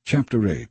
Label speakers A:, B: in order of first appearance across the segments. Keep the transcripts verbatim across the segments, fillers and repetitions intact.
A: Chapter eight.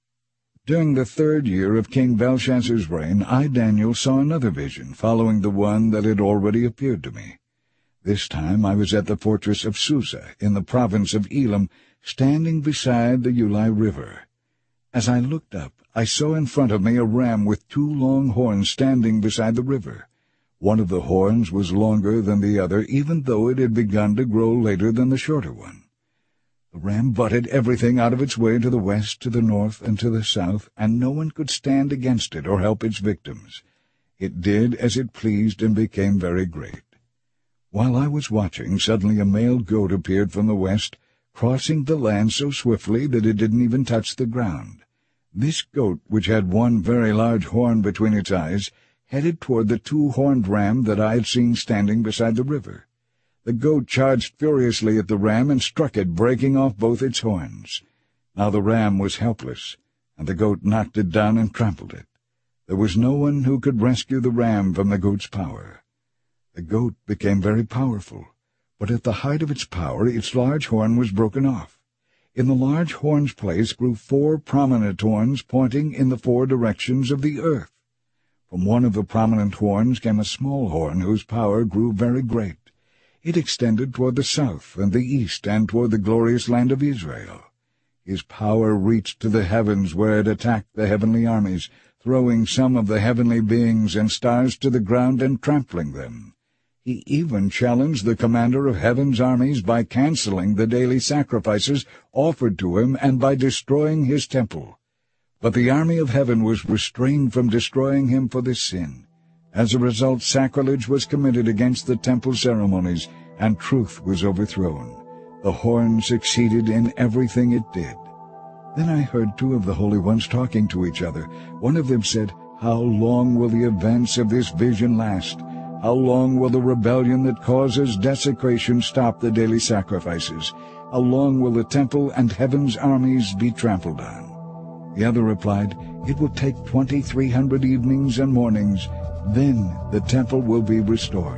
A: During the third year of King Belshazzar's reign, I, Daniel, saw another vision, following the one that had already appeared to me. This time I was at the fortress of Susa, in the province of Elam, standing beside the Ulai River. As I looked up, I saw in front of me a ram with two long horns standing beside the river. One of the horns was longer than the other, even though it had begun to grow later than the shorter one. The ram butted everything out of its way to the west, to the north, and to the south, and no one could stand against it or help its victims. It did as it pleased and became very great. While I was watching, suddenly a male goat appeared from the west, crossing the land so swiftly that it didn't even touch the ground. This goat, which had one very large horn between its eyes, headed toward the two-horned ram that I had seen standing beside the river. The goat charged furiously at the ram and struck it, breaking off both its horns. Now the ram was helpless, and the goat knocked it down and trampled it. There was no one who could rescue the ram from the goat's power. The goat became very powerful, but at the height of its power its large horn was broken off. In the large horn's place grew four prominent horns pointing in the four directions of the earth. From one of the prominent horns came a small horn whose power grew very great. It extended toward the south and the east and toward the glorious land of Israel. His power reached to the heavens, where it attacked the heavenly armies, throwing some of the heavenly beings and stars to the ground and trampling them. He even challenged the commander of heaven's armies by canceling the daily sacrifices offered to him and by destroying his temple. But the army of heaven was restrained from destroying him for this sin. As a result, sacrilege was committed against the temple ceremonies, and truth was overthrown. The horn succeeded in everything it did. Then I heard two of the holy ones talking to each other. One of them said, "How long will the events of this vision last? How long will the rebellion that causes desecration stop the daily sacrifices? How long will the temple and heaven's armies be trampled on?" The other replied, "It will take twenty-three hundred evenings and mornings. Then the temple will be restored."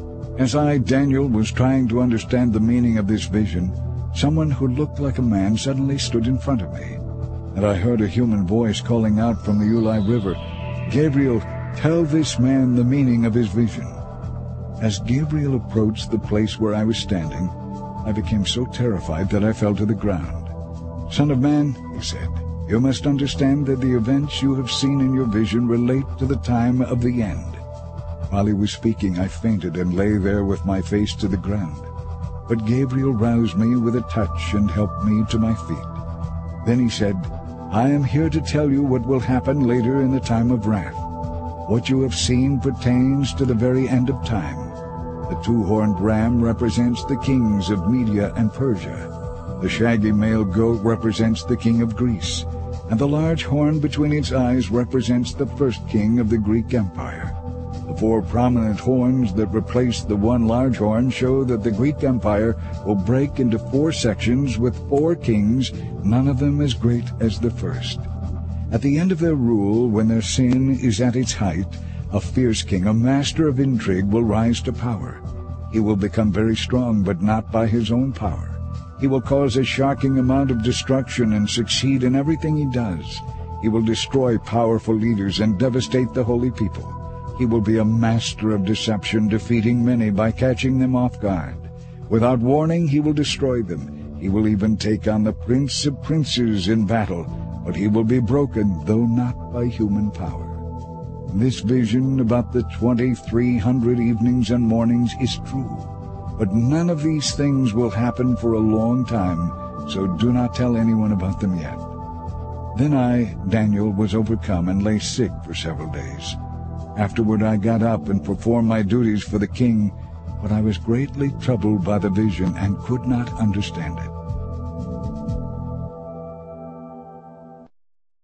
A: As I, Daniel, was trying to understand the meaning of this vision, someone who looked like a man suddenly stood in front of me, and I heard a human voice calling out from the Ulai River, "Gabriel, tell this man the meaning of his vision." As Gabriel approached the place where I was standing, I became so terrified that I fell to the ground. "Son of man," he said, "you must understand that the events you have seen in your vision relate to the time of the end." While he was speaking, I fainted and lay there with my face to the ground. But Gabriel roused me with a touch and helped me to my feet. Then he said, "I am here to tell you what will happen later in the time of wrath. What you have seen pertains to the very end of time. The two-horned ram represents the kings of Media and Persia. The shaggy male goat represents the king of Greece, and the large horn between its eyes represents the first king of the Greek Empire. The four prominent horns that replace the one large horn show that the Greek Empire will break into four sections with four kings, none of them as great as the first. At the end of their rule, when their sin is at its height, a fierce king, a master of intrigue, will rise to power. He will become very strong, but not by his own power. He will cause a shocking amount of destruction and succeed in everything he does. He will destroy powerful leaders and devastate the holy people. He will be a master of deception, defeating many by catching them off guard. Without warning, he will destroy them. He will even take on the prince of princes in battle, but he will be broken, though not by human power. This vision about the twenty-three hundred evenings and mornings is true. But none of these things will happen for a long time, so do not tell anyone about them yet. Then I, Daniel, was overcome and lay sick for several days. Afterward I got up and performed my duties for the king, but I was greatly troubled by the vision and could not understand it.